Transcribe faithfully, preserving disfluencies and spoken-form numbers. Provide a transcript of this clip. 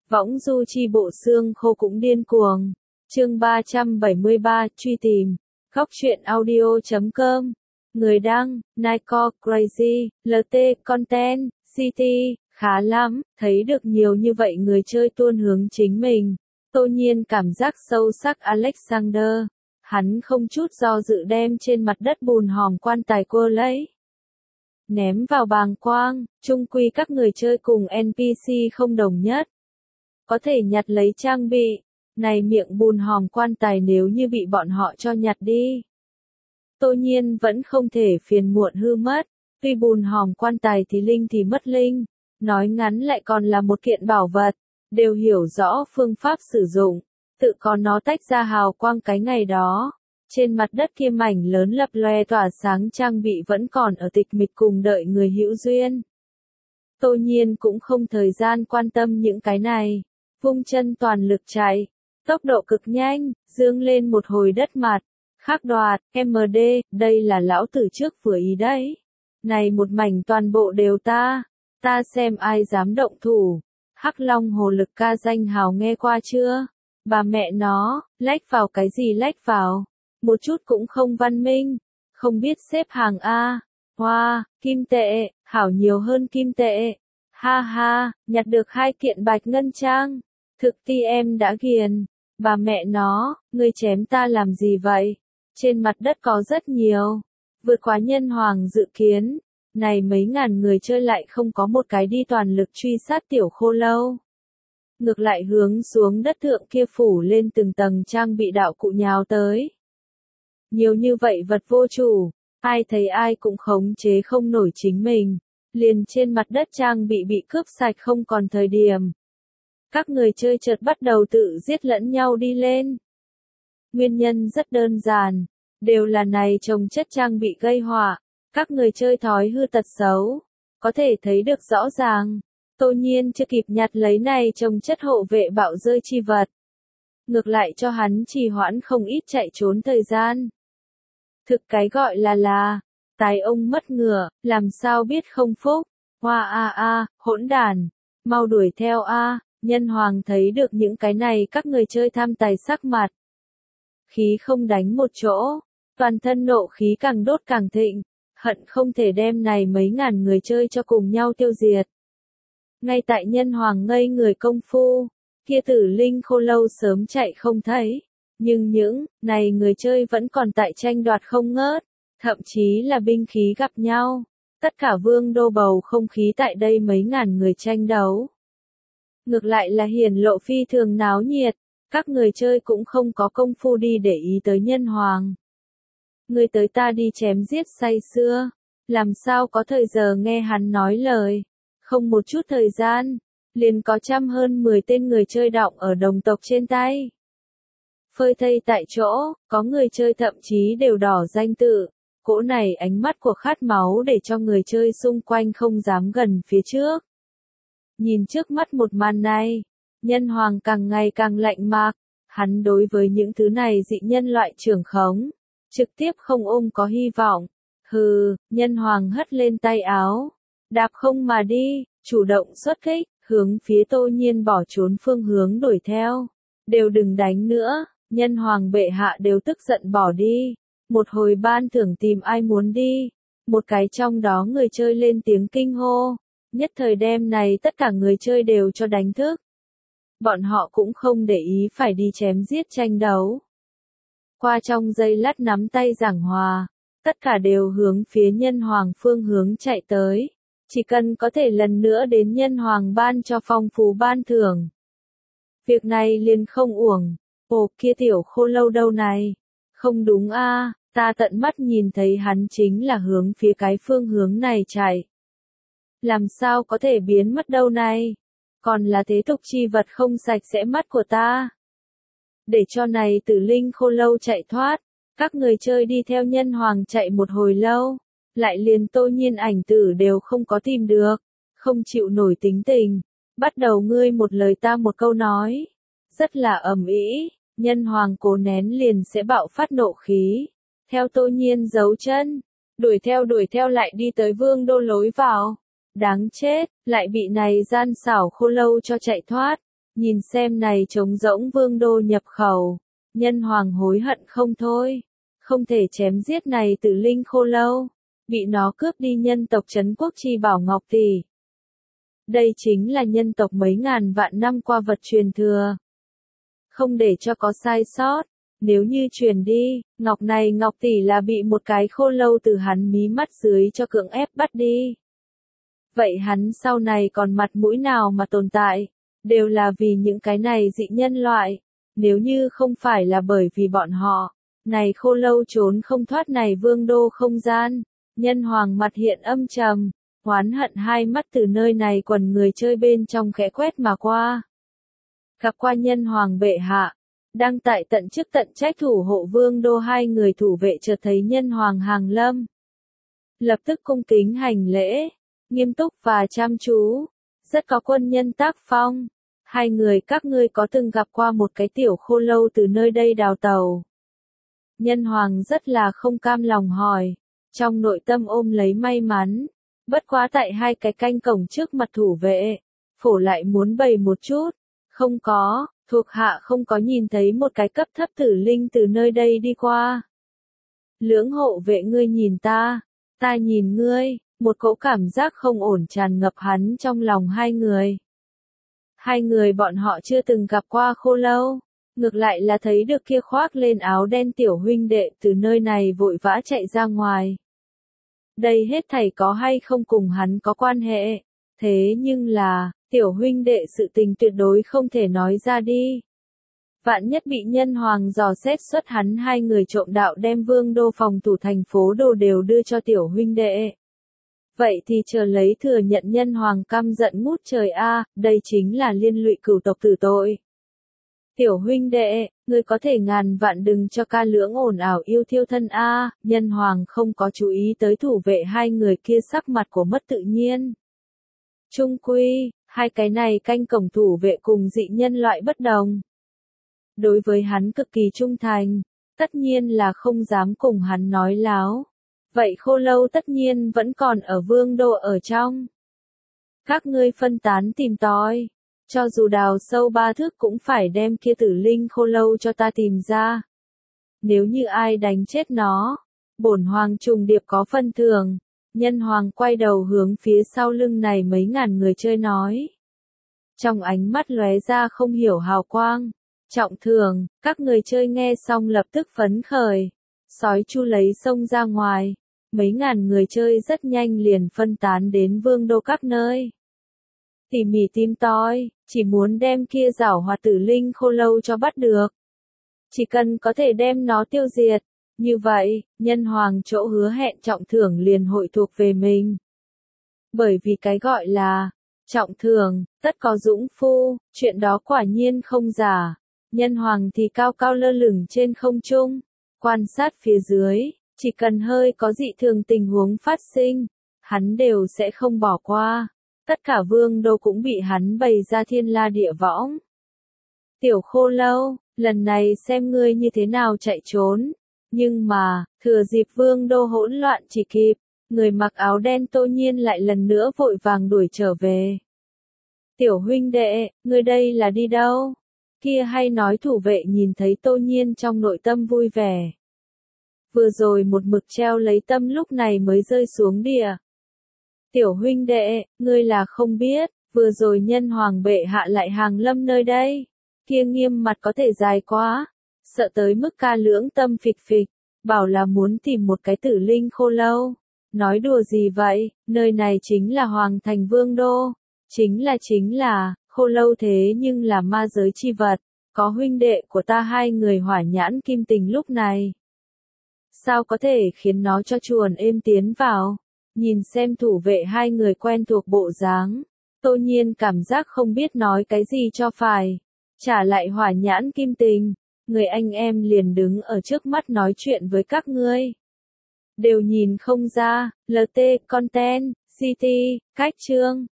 Võng du chi bộ xương khô cũng điên cuồng. Chương ba trăm bảy mươi ba, truy tìm. Góc truyện audio chấm com. Người đăng, Nico Crazy, lờ tê Content, City, khá lắm, thấy được nhiều như vậy người chơi tuôn hướng chính mình. Tô Nhiên cảm giác sâu sắc Alexander. Hắn không chút do dự đem trên mặt đất bùn hòm quan tài cô lấy. Ném vào bàng quang, chung quy các người chơi cùng en pê xê không đồng nhất. Có thể nhặt lấy trang bị, này miệng bùn hòm quan tài nếu như bị bọn họ cho nhặt đi. Tô Nhiên vẫn không thể phiền muộn hư mất, tuy bùn hòm quan tài thì linh thì mất linh, nói ngắn lại còn là một kiện bảo vật, đều hiểu rõ phương pháp sử dụng, tự có nó tách ra hào quang cái ngày đó. Trên mặt đất kia mảnh lớn lập loè tỏa sáng trang bị vẫn còn ở tịch mịch cùng đợi người hữu duyên. Tô Nhiên cũng không thời gian quan tâm những cái này, vung chân toàn lực chạy, tốc độ cực nhanh, dương lên một hồi đất mặt, khắc đoạt, em đê, đây là lão tử trước vừa ý đấy. Này một mảnh toàn bộ đều ta, ta xem ai dám động thủ. Hắc Long Hồ Lực ca danh hào nghe qua chưa? Bà mẹ nó, lách vào cái gì lách vào? Một chút cũng không văn minh, không biết xếp hàng A. Hoa, kim tệ, hảo nhiều hơn kim tệ. Ha ha, nhặt được hai kiện bạch ngân trang. Thực ti em đã ghiền. Bà mẹ nó, ngươi chém ta làm gì vậy? Trên mặt đất có rất nhiều. Vượt quá nhân hoàng dự kiến. Này mấy ngàn người chơi lại không có một cái đi toàn lực truy sát tiểu khô lâu. Ngược lại hướng xuống đất thượng kia phủ lên từng tầng trang bị đạo cụ nhào tới. Nhiều như vậy vật vô chủ, ai thấy ai cũng khống chế không nổi chính mình, liền trên mặt đất trang bị bị cướp sạch không còn thời điểm. Các người chơi chợt bắt đầu tự giết lẫn nhau đi lên. Nguyên nhân rất đơn giản, đều là này trồng chất trang bị gây họa, các người chơi thói hư tật xấu, có thể thấy được rõ ràng. Tô Nhiên chưa kịp nhặt lấy này trồng chất hộ vệ bạo rơi chi vật. Ngược lại cho hắn trì hoãn không ít chạy trốn thời gian. Thực cái gọi là là, tài ông mất ngựa, làm sao biết không phúc. Hoa a a, hỗn đản, mau đuổi theo a. Nhân hoàng thấy được những cái này các người chơi tham tài sắc mặt. Khí không đánh một chỗ, toàn thân nộ khí càng đốt càng thịnh, hận không thể đem này mấy ngàn người chơi cho cùng nhau tiêu diệt. Ngay tại nhân hoàng ngây người công phu, kia tử linh khô lâu sớm chạy không thấy. Nhưng những, này người chơi vẫn còn tại tranh đoạt không ngớt, thậm chí là binh khí gặp nhau. Tất cả vương đô bầu không khí tại đây mấy ngàn người tranh đấu. Ngược lại là hiển lộ phi thường náo nhiệt, các người chơi cũng không có công phu đi để ý tới nhân hoàng. Người tới ta đi chém giết say sưa, làm sao có thời giờ nghe hắn nói lời, không một chút thời gian, liền có trăm hơn mười tên người chơi đọng ở đồng tộc trên tay. Phơi thây tại chỗ, có người chơi thậm chí đều đỏ danh tự, cỗ này ánh mắt của khát máu để cho người chơi xung quanh không dám gần phía trước. Nhìn trước mắt một màn này, nhân hoàng càng ngày càng lạnh mạc, hắn đối với những thứ này dị nhân loại trưởng khống, trực tiếp không ôm có hy vọng. Hừ, nhân hoàng hất lên tay áo, đạp không mà đi, chủ động xuất kích, hướng phía Tô Nhiên bỏ trốn phương hướng đuổi theo. Đều đừng đánh nữa. Nhân hoàng bệ hạ đều tức giận bỏ đi. Một hồi ban thưởng tìm ai muốn đi. Một cái trong đó người chơi lên tiếng kinh hô. Nhất thời đêm này tất cả người chơi đều cho đánh thức. Bọn họ cũng không để ý phải đi chém giết tranh đấu. Qua trong giây lát nắm tay giảng hòa. Tất cả đều hướng phía nhân hoàng phương hướng chạy tới. Chỉ cần có thể lần nữa đến nhân hoàng ban cho phong phú ban thưởng. Việc này liền không uổng. Ồ kia tiểu khô lâu đâu này? Không đúng a, à, ta tận mắt nhìn thấy hắn chính là hướng phía cái phương hướng này chạy. Làm sao có thể biến mất đâu này? Còn là thế tục chi vật không sạch sẽ mắt của ta. Để cho này tử linh khô lâu chạy thoát, các người chơi đi theo nhân hoàng chạy một hồi lâu, lại liền Tô Nhiên ảnh tử đều không có tìm được, không chịu nổi tính tình, bắt đầu ngươi một lời ta một câu nói. Rất là ầm ĩ, nhân hoàng cố nén liền sẽ bạo phát nộ khí. Theo Tô Nhiên giấu chân, đuổi theo đuổi theo lại đi tới vương đô lối vào. Đáng chết, lại bị này gian xảo khô lâu cho chạy thoát. Nhìn xem này trống rỗng vương đô nhập khẩu, nhân hoàng hối hận không thôi. Không thể chém giết này tử linh khô lâu, bị nó cướp đi nhân tộc trấn quốc chi bảo ngọc tỷ. Đây chính là nhân tộc mấy ngàn vạn năm qua vật truyền thừa. Không để cho có sai sót, nếu như truyền đi, ngọc này ngọc tỷ là bị một cái khô lâu từ hắn mí mắt dưới cho cưỡng ép bắt đi. Vậy hắn sau này còn mặt mũi nào mà tồn tại, đều là vì những cái này dị nhân loại, nếu như không phải là bởi vì bọn họ, này khô lâu trốn không thoát này vương đô không gian. Nhân hoàng mặt hiện âm trầm, oán hận hai mắt từ nơi này quần người chơi bên trong khẽ quét mà qua. Gặp qua nhân hoàng bệ hạ, đang tại tận chức tận trách thủ hộ vương đô hai người thủ vệ chợt thấy nhân hoàng hàng lâm. Lập tức cung kính hành lễ, nghiêm túc và chăm chú, rất có quân nhân tác phong. Hai người các ngươi có từng gặp qua một cái tiểu khô lâu từ nơi đây đào tàu? Nhân hoàng rất là không cam lòng hỏi, trong nội tâm ôm lấy may mắn, bất quá tại hai cái canh cổng trước mặt thủ vệ, phổ lại muốn bày một chút, không có, thuộc hạ không có nhìn thấy một cái cấp thấp tử linh từ nơi đây đi qua. Lưỡng hộ vệ ngươi nhìn ta, ta nhìn ngươi, một cỗ cảm giác không ổn tràn ngập hắn trong lòng hai người. Hai người bọn họ chưa từng gặp qua khô lâu, ngược lại là thấy được kia khoác lên áo đen tiểu huynh đệ từ nơi này vội vã chạy ra ngoài. Đây hết thảy có hay không cùng hắn có quan hệ, thế nhưng là, tiểu huynh đệ sự tình tuyệt đối không thể nói ra đi. Vạn nhất bị nhân hoàng dò xét xuất hắn hai người trộm đạo đem vương đô phòng thủ thành phố đồ đều đưa cho tiểu huynh đệ. Vậy thì chờ lấy thừa nhận nhân hoàng căm giận ngút trời a, đây chính là liên lụy cửu tộc tử tội. Tiểu huynh đệ, ngươi có thể ngàn vạn đừng cho ca lưỡng ồn ào yêu thiêu thân a, nhân hoàng không có chú ý tới thủ vệ hai người kia sắc mặt của mất tự nhiên. Trung quy, hai cái này canh cổng thủ vệ cùng dị nhân loại bất đồng. Đối với hắn cực kỳ trung thành, tất nhiên là không dám cùng hắn nói láo. Vậy khô lâu tất nhiên vẫn còn ở vương đô ở trong. Các ngươi phân tán tìm tòi, cho dù đào sâu ba thước cũng phải đem kia tử linh khô lâu cho ta tìm ra. Nếu như ai đánh chết nó, bổn hoàng trùng điệp có phân thưởng. Nhân hoàng quay đầu hướng phía sau lưng này mấy ngàn người chơi nói. Trong ánh mắt lóe ra không hiểu hào quang. Trọng thưởng, các người chơi nghe xong lập tức phấn khởi. Sói chu lấy sông ra ngoài. Mấy ngàn người chơi rất nhanh liền phân tán đến vương đô các nơi. Tỉ mỉ tìm tòi, chỉ muốn đem kia giảo hoạt tử linh khô lâu cho bắt được. Chỉ cần có thể đem nó tiêu diệt. Như vậy, nhân hoàng chỗ hứa hẹn trọng thưởng liền hội thuộc về mình. Bởi vì cái gọi là trọng thưởng, tất có dũng phu, chuyện đó quả nhiên không giả. Nhân hoàng thì cao cao lơ lửng trên không trung, quan sát phía dưới, chỉ cần hơi có dị thường tình huống phát sinh, hắn đều sẽ không bỏ qua. Tất cả vương đô cũng bị hắn bày ra thiên la địa võng. Tiểu khô lâu, lần này xem ngươi như thế nào chạy trốn. Nhưng mà, thừa dịp vương đô hỗn loạn chỉ kịp, người mặc áo đen Tô Nhiên lại lần nữa vội vàng đuổi trở về. Tiểu huynh đệ, ngươi đây là đi đâu? Kia hay nói thủ vệ nhìn thấy Tô Nhiên trong nội tâm vui vẻ. Vừa rồi một mực treo lấy tâm lúc này mới rơi xuống địa. Tiểu huynh đệ, ngươi là không biết, vừa rồi nhân hoàng bệ hạ lại hàng lâm nơi đây. Kia nghiêm mặt có thể dài quá. Sợ tới mức ca lưỡng tâm phịch phịch, bảo là muốn tìm một cái tử linh khô lâu. Nói đùa gì vậy, nơi này chính là hoàng thành vương đô. Chính là chính là, khô lâu thế nhưng là ma giới chi vật, có huynh đệ của ta hai người hỏa nhãn kim tình lúc này. Sao có thể khiến nó cho chuồn êm tiến vào, nhìn xem thủ vệ hai người quen thuộc bộ dáng. Tô Nhiên cảm giác không biết nói cái gì cho phải, trả lại hỏa nhãn kim tình. Người anh em liền đứng ở trước mắt nói chuyện với các ngươi. Đều nhìn không ra, lờ tê, content, city, cách chương.